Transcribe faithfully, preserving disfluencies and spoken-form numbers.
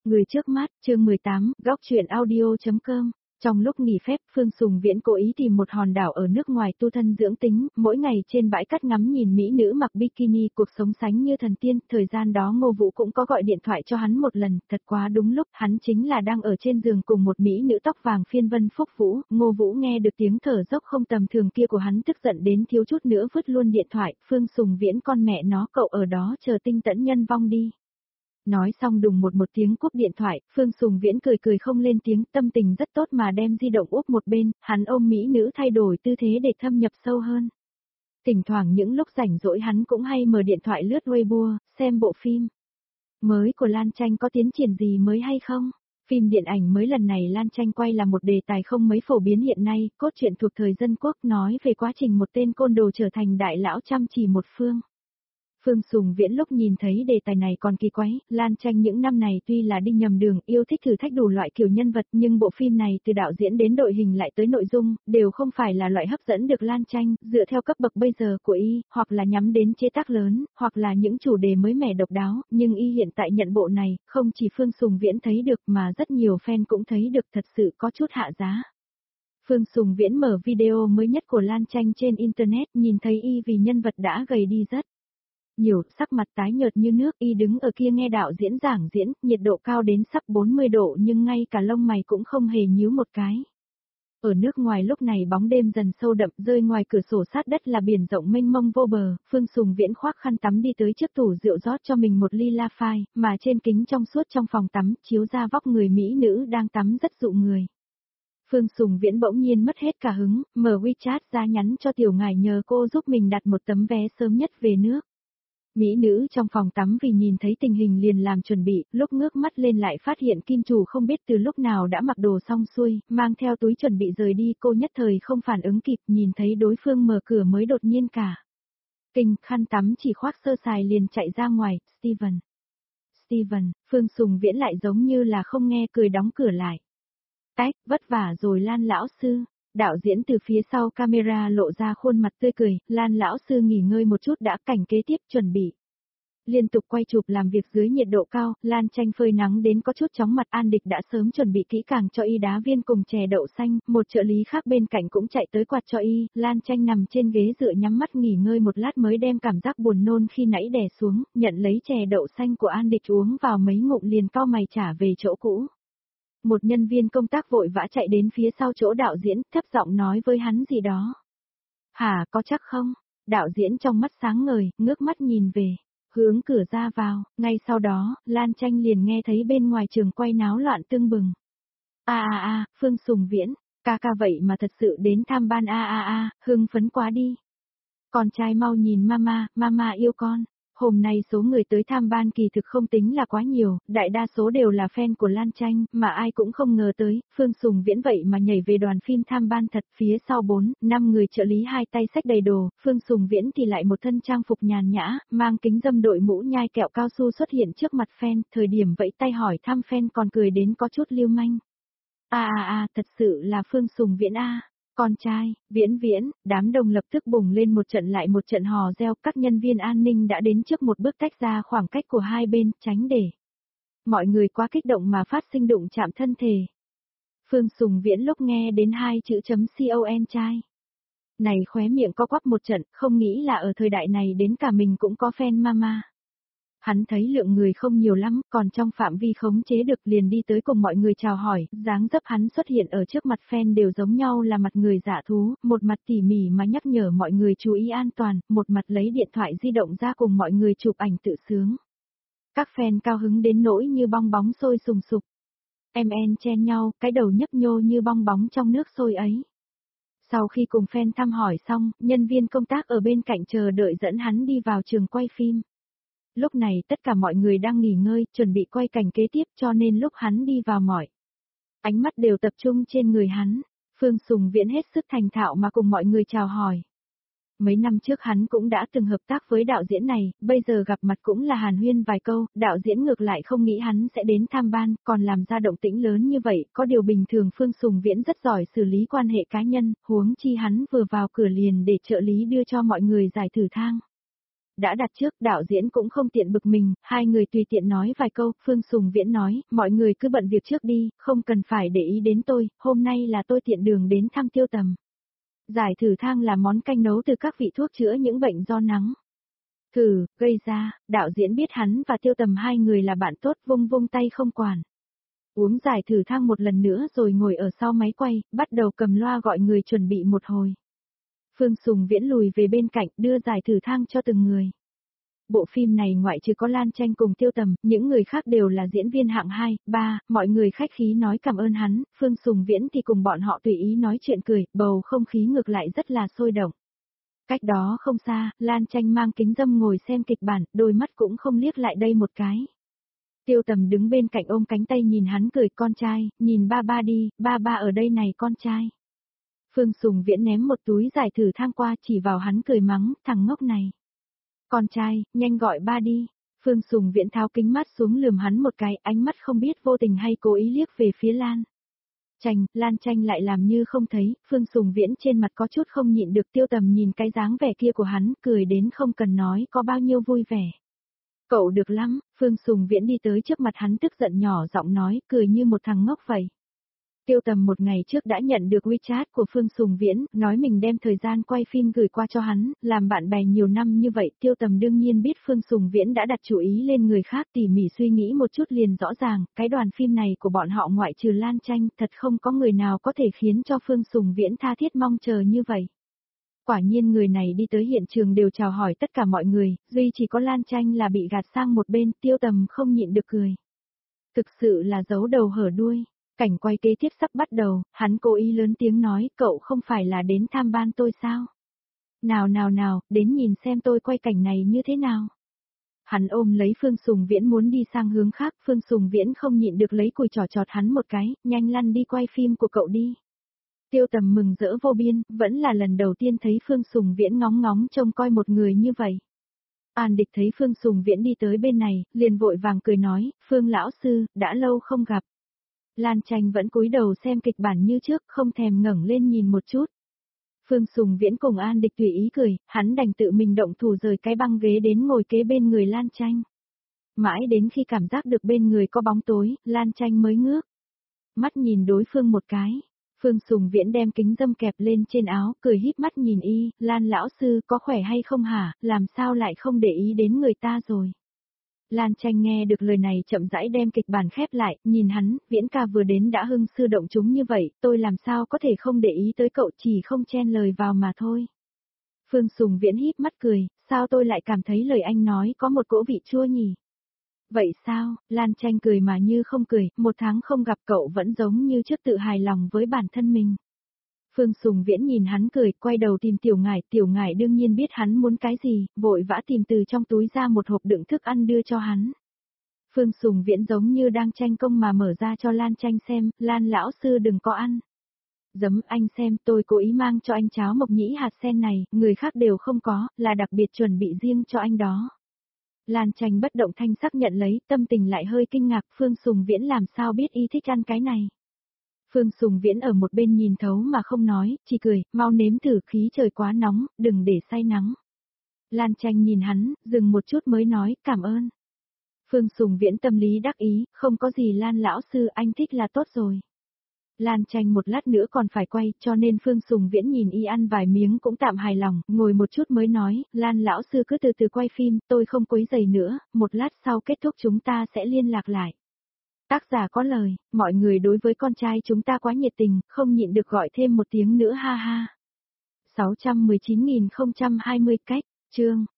Người trước mắt, chương mười tám, góc truyện audio.com. Trong lúc nghỉ phép, Phương Sùng Viễn cố ý tìm một hòn đảo ở nước ngoài tu thân dưỡng tính, mỗi ngày trên bãi cát ngắm nhìn mỹ nữ mặc bikini, cuộc sống sánh như thần tiên. Thời gian đó Ngô Vũ cũng có gọi điện thoại cho hắn một lần, thật quá đúng lúc, hắn chính là đang ở trên giường cùng một mỹ nữ tóc vàng phiên vân phúc vũ. Ngô Vũ nghe được tiếng thở dốc không tầm thường kia của hắn tức giận đến thiếu chút nữa vứt luôn điện thoại. Phương Sùng Viễn, con mẹ nó, cậu ở đó chờ tinh tẫn nhân vong đi. Nói xong đùng một một tiếng cúp điện thoại, Phương Sùng Viễn cười cười không lên tiếng, tâm tình rất tốt mà đem di động úp một bên, hắn ôm mỹ nữ thay đổi tư thế để thâm nhập sâu hơn. Thỉnh thoảng những lúc rảnh rỗi hắn cũng hay mở điện thoại lướt Weibo, xem bộ phim mới của Lan Tranh có tiến triển gì mới hay không. Phim điện ảnh mới lần này Lan Tranh quay là một đề tài không mấy phổ biến hiện nay, cốt truyện thuộc thời dân quốc, nói về quá trình một tên côn đồ trở thành đại lão chăm chỉ một phương. Phương Sùng Viễn lúc nhìn thấy đề tài này còn kỳ quái, Lan Tranh những năm này tuy là đi nhầm đường, yêu thích thử thách đủ loại kiểu nhân vật, nhưng bộ phim này từ đạo diễn đến đội hình lại tới nội dung, đều không phải là loại hấp dẫn được Lan Tranh, dựa theo cấp bậc bây giờ của y, hoặc là nhắm đến chế tác lớn, hoặc là những chủ đề mới mẻ độc đáo, nhưng y hiện tại nhận bộ này, không chỉ Phương Sùng Viễn thấy được mà rất nhiều fan cũng thấy được, thật sự có chút hạ giá. Phương Sùng Viễn mở video mới nhất của Lan Tranh trên Internet, nhìn thấy y vì nhân vật đã gầy đi rất nhiều, sắc mặt tái nhợt như nước, y đứng ở kia nghe đạo diễn giảng diễn, nhiệt độ cao đến sắp bốn mươi độ nhưng ngay cả lông mày cũng không hề nhíu một cái. Ở nước ngoài lúc này bóng đêm dần sâu đậm, rơi ngoài cửa sổ sát đất là biển rộng mênh mông vô bờ. Phương Sùng Viễn khoác khăn tắm đi tới trước tủ rượu rót cho mình một ly la phai, mà trên kính trong suốt trong phòng tắm chiếu ra vóc người mỹ nữ đang tắm rất dụ người. Phương Sùng Viễn bỗng nhiên mất hết cả hứng, mở WeChat ra nhắn cho tiểu ngải nhờ cô giúp mình đặt một tấm vé sớm nhất về nước. Mỹ nữ trong phòng tắm vì nhìn thấy tình hình liền làm chuẩn bị, lúc ngước mắt lên lại phát hiện kim chủ không biết từ lúc nào đã mặc đồ xong xuôi, mang theo túi chuẩn bị rời đi, cô nhất thời không phản ứng kịp, nhìn thấy đối phương mở cửa mới đột nhiên cả kinh, khăn tắm chỉ khoác sơ sài liền chạy ra ngoài. Steven, Steven, Phương Sùng Viễn lại giống như là không nghe, cười đóng cửa lại. Ách, vất vả rồi Lan lão sư. Đạo diễn từ phía sau camera lộ ra khuôn mặt tươi cười, Lan lão sư nghỉ ngơi một chút đã, cảnh kế tiếp chuẩn bị. Liên tục quay chụp làm việc dưới nhiệt độ cao, Lan Tranh phơi nắng đến có chút chóng mặt, An Địch đã sớm chuẩn bị kỹ càng cho y đá viên cùng chè đậu xanh, một trợ lý khác bên cạnh cũng chạy tới quạt cho y, Lan Tranh nằm trên ghế dựa nhắm mắt nghỉ ngơi một lát mới đem cảm giác buồn nôn khi nãy đè xuống, nhận lấy chè đậu xanh của An Địch uống vào mấy ngụm liền cau mày trả về chỗ cũ. Một nhân viên công tác vội vã chạy đến phía sau chỗ đạo diễn, thấp giọng nói với hắn gì đó. Hả, có chắc không? Đạo diễn trong mắt sáng ngời, ngước mắt nhìn về, hướng cửa ra vào, ngay sau đó, Lan Tranh liền nghe thấy bên ngoài trường quay náo loạn tưng bừng. A a a, Phương Sùng Viễn, ca ca vậy mà thật sự đến tham ban a a a, hưng phấn quá đi. Con trai mau nhìn mama, mama yêu con. Hôm nay số người tới tham ban kỳ thực không tính là quá nhiều, đại đa số đều là fan của Lan Tranh, mà ai cũng không ngờ tới, Phương Sùng Viễn vậy mà nhảy về đoàn phim tham ban thật. Phía sau bốn, năm người trợ lý hai tay xách đầy đồ, Phương Sùng Viễn thì lại một thân trang phục nhàn nhã, mang kính râm đội mũ nhai kẹo cao su xuất hiện trước mặt fan, thời điểm vẫy tay hỏi thăm fan còn cười đến có chút lưu manh. A a a, thật sự là Phương Sùng Viễn a. Con trai, Viễn Viễn, đám đông lập tức bùng lên một trận lại một trận hò reo, các nhân viên an ninh đã đến trước một bước tách ra khoảng cách của hai bên, tránh để mọi người quá kích động mà phát sinh đụng chạm thân thể. Phương Sùng Viễn lúc nghe đến hai chữ chấm con trai này khóe miệng co quắp một trận, không nghĩ là ở thời đại này đến cả mình cũng có fan mama. Hắn thấy lượng người không nhiều lắm, còn trong phạm vi khống chế được liền đi tới cùng mọi người chào hỏi, dáng dấp hắn xuất hiện ở trước mặt fan đều giống nhau là mặt người dạ thú, một mặt tỉ mỉ mà nhắc nhở mọi người chú ý an toàn, một mặt lấy điện thoại di động ra cùng mọi người chụp ảnh tự sướng. Các fan cao hứng đến nỗi như bong bóng sôi sùng sục. Em en chen nhau, cái đầu nhấp nhô như bong bóng trong nước sôi ấy. Sau khi cùng fan thăm hỏi xong, nhân viên công tác ở bên cạnh chờ đợi dẫn hắn đi vào trường quay phim. Lúc này tất cả mọi người đang nghỉ ngơi, chuẩn bị quay cảnh kế tiếp cho nên lúc hắn đi vào mọi ánh mắt đều tập trung trên người hắn. Phương Sùng Viễn hết sức thành thạo mà cùng mọi người chào hỏi. Mấy năm trước hắn cũng đã từng hợp tác với đạo diễn này, bây giờ gặp mặt cũng là hàn huyên vài câu, đạo diễn ngược lại không nghĩ hắn sẽ đến tham ban, còn làm ra động tĩnh lớn như vậy, có điều bình thường Phương Sùng Viễn rất giỏi xử lý quan hệ cá nhân, huống chi hắn vừa vào cửa liền để trợ lý đưa cho mọi người giải thử thang. đã đặt trước, đạo diễn cũng không tiện bực mình, hai người tùy tiện nói vài câu, Phương Sùng Viễn nói, mọi người cứ bận việc trước đi, không cần phải để ý đến tôi, hôm nay là tôi tiện đường đến thăm Tiêu Tầm. Giải thử thang là món canh nấu từ các vị thuốc chữa những bệnh do nắng. Thử, gây ra, đạo diễn biết hắn và Tiêu Tầm hai người là bạn tốt, vung vung tay không quản. Uống giải thử thang một lần nữa rồi ngồi ở sau máy quay, bắt đầu cầm loa gọi người chuẩn bị một hồi. Phương Sùng Viễn lùi về bên cạnh đưa giải thử thang cho từng người. Bộ phim này ngoại trừ có Lan Tranh cùng Tiêu Tầm, những người khác đều là diễn viên hạng hai, ba, mọi người khách khí nói cảm ơn hắn, Phương Sùng Viễn thì cùng bọn họ tùy ý nói chuyện cười, bầu không khí ngược lại rất là sôi động. Cách đó không xa, Lan Tranh mang kính râm ngồi xem kịch bản, đôi mắt cũng không liếc lại đây một cái. Tiêu Tầm đứng bên cạnh ôm cánh tay nhìn hắn cười, con trai, nhìn ba ba đi, ba ba ở đây này con trai. Phương Sùng Viễn ném một túi giải thử thang qua chỉ vào hắn cười mắng, thằng ngốc này. Con trai, nhanh gọi ba đi. Phương Sùng Viễn tháo kính mắt xuống lườm hắn một cái, ánh mắt không biết vô tình hay cố ý liếc về phía Lan Tranh, Lan Tranh lại làm như không thấy, Phương Sùng Viễn trên mặt có chút không nhịn được. Tiêu Tầm nhìn cái dáng vẻ kia của hắn, cười đến không cần nói có bao nhiêu vui vẻ. Cậu được lắm, Phương Sùng Viễn đi tới trước mặt hắn tức giận nhỏ giọng nói, cười như một thằng ngốc vậy. Tiêu Tầm một ngày trước đã nhận được WeChat của Phương Sùng Viễn, nói mình đem thời gian quay phim gửi qua cho hắn, làm bạn bè nhiều năm như vậy, Tiêu Tầm đương nhiên biết Phương Sùng Viễn đã đặt chủ ý lên người khác, tỉ mỉ suy nghĩ một chút liền rõ ràng, cái đoàn phim này của bọn họ ngoại trừ Lan Tranh, thật không có người nào có thể khiến cho Phương Sùng Viễn tha thiết mong chờ như vậy. Quả nhiên người này đi tới hiện trường đều chào hỏi tất cả mọi người, duy chỉ có Lan Tranh là bị gạt sang một bên, Tiêu Tầm không nhịn được cười. Thực sự là giấu đầu hở đuôi. Cảnh quay kế tiếp sắp bắt đầu, hắn cố ý lớn tiếng nói, cậu không phải là đến tham ban tôi sao? Nào nào nào, đến nhìn xem tôi quay cảnh này như thế nào. Hắn ôm lấy Phương Sùng Viễn muốn đi sang hướng khác, Phương Sùng Viễn không nhịn được lấy cùi trỏ chọt hắn một cái, nhanh lăn đi quay phim của cậu đi. Tiêu Tầm mừng rỡ vô biên, vẫn là lần đầu tiên thấy Phương Sùng Viễn ngóng ngóng trông coi một người như vậy. An Địch thấy Phương Sùng Viễn đi tới bên này, liền vội vàng cười nói, Phương lão sư, đã lâu không gặp. Lan Tranh vẫn cúi đầu xem kịch bản như trước, không thèm ngẩng lên nhìn một chút. Phương Sùng Viễn cùng An Địch tùy ý cười, hắn đành tự mình động thủ rời cái băng ghế đến ngồi kế bên người Lan Tranh. Mãi đến khi cảm giác được bên người có bóng tối, Lan Tranh mới ngước mắt nhìn đối phương một cái. Phương Sùng Viễn đem kính râm kẹp lên trên áo, cười híp mắt nhìn y, Lan lão sư có khỏe hay không hả, làm sao lại không để ý đến người ta rồi. Lan Tranh nghe được lời này chậm rãi đem kịch bản khép lại, nhìn hắn, Viễn ca vừa đến đã hưng sư động chúng như vậy, tôi làm sao có thể không để ý tới cậu, chỉ không chen lời vào mà thôi. Phương Sùng Viễn híp mắt cười, sao tôi lại cảm thấy lời anh nói có một cỗ vị chua nhỉ? Vậy sao, Lan Tranh cười mà như không cười, một tháng không gặp cậu vẫn giống như trước tự hài lòng với bản thân mình. Phương Sùng Viễn nhìn hắn cười, quay đầu tìm Tiểu Ngải, Tiểu Ngải đương nhiên biết hắn muốn cái gì, vội vã tìm từ trong túi ra một hộp đựng thức ăn đưa cho hắn. Phương Sùng Viễn giống như đang tranh công mà mở ra cho Lan Tranh xem, Lan lão sư đừng có ăn. Giấm anh xem, tôi cố ý mang cho anh cháo mộc nhĩ hạt sen này, người khác đều không có, là đặc biệt chuẩn bị riêng cho anh đó. Lan Tranh bất động thanh sắc nhận lấy, tâm tình lại hơi kinh ngạc, Phương Sùng Viễn làm sao biết y thích ăn cái này. Phương Sùng Viễn ở một bên nhìn thấu mà không nói, chỉ cười, mau nếm thử, khí trời quá nóng, đừng để say nắng. Lan Tranh nhìn hắn, dừng một chút mới nói, cảm ơn. Phương Sùng Viễn tâm lý đắc ý, không có gì Lan lão sư, anh thích là tốt rồi. Lan Tranh một lát nữa còn phải quay, cho nên Phương Sùng Viễn nhìn y ăn vài miếng cũng tạm hài lòng, ngồi một chút mới nói, Lan lão sư cứ từ từ quay phim, tôi không quấy rầy nữa, một lát sau kết thúc chúng ta sẽ liên lạc lại. Tác giả có lời, mọi người đối với con trai chúng ta quá nhiệt tình, không nhịn được gọi thêm một tiếng nữa ha ha. sáu trăm mười chín nghìn không trăm hai mươi cách, chương